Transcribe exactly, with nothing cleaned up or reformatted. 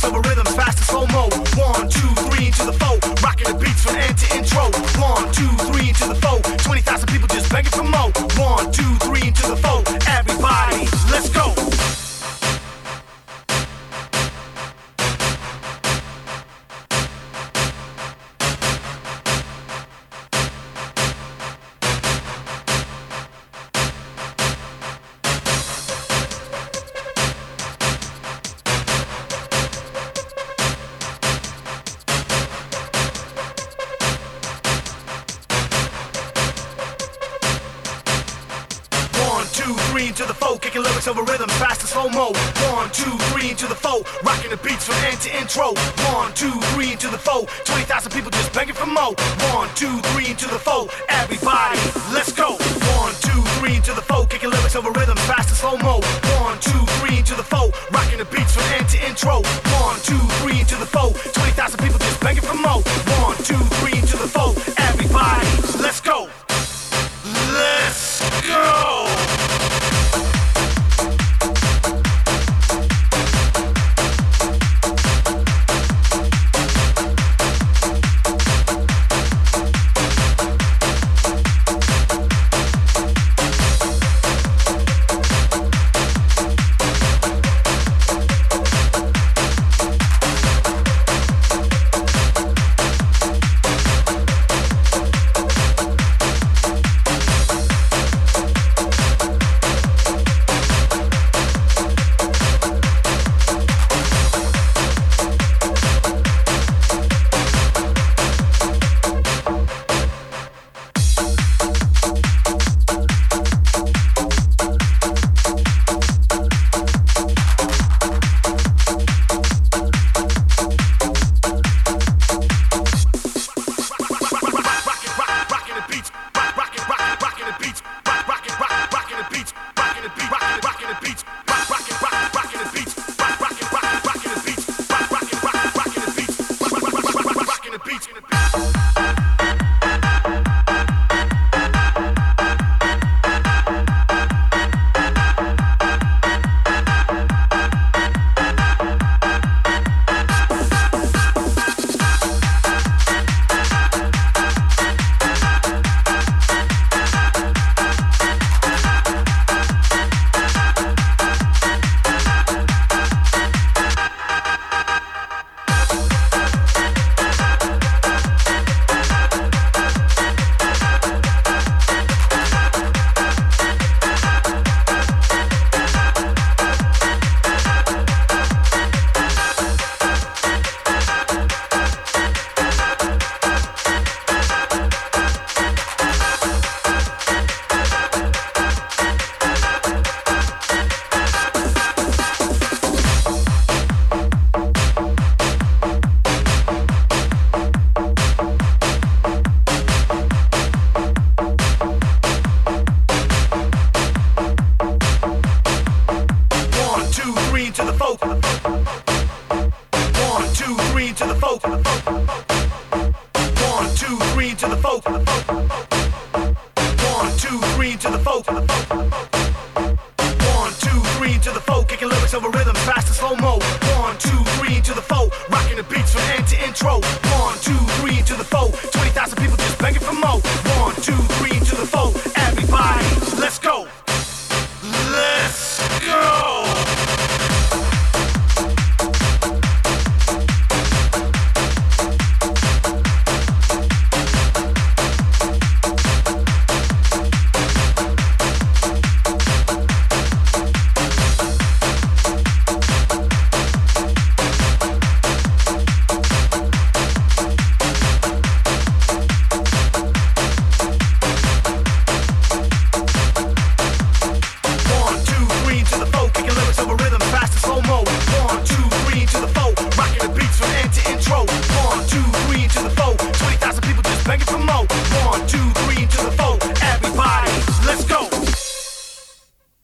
lyrics over rhythms, fast and slow-mo. One, two, three, into the four. Rocking the beats from end to intro. One, two, three, into the four. twenty thousand people just begging for more. One, two, three, into the four. Everybody, let's go. Two, three into the four, kicking lyrics over rhythms, fast and slow-mo. One, two, three into the four, rocking the beats from end to intro. One, two, three into the four, twenty thousand people just begging for more. One, two, three into the four, everybody, let's go. One, two, three into the four, kicking lyrics over rhythms, fast and slow-mo. One, two, three into the four, rocking the beats from end to intro. One, two, three into the four, twenty thousand people just begging for more. One, two, three into the four, everybody, let's go. Let's go. Kicking lyrics over rhythms, fast and slow-mo. One, two, three into the four, rocking the beats from end to intro. One, two, three.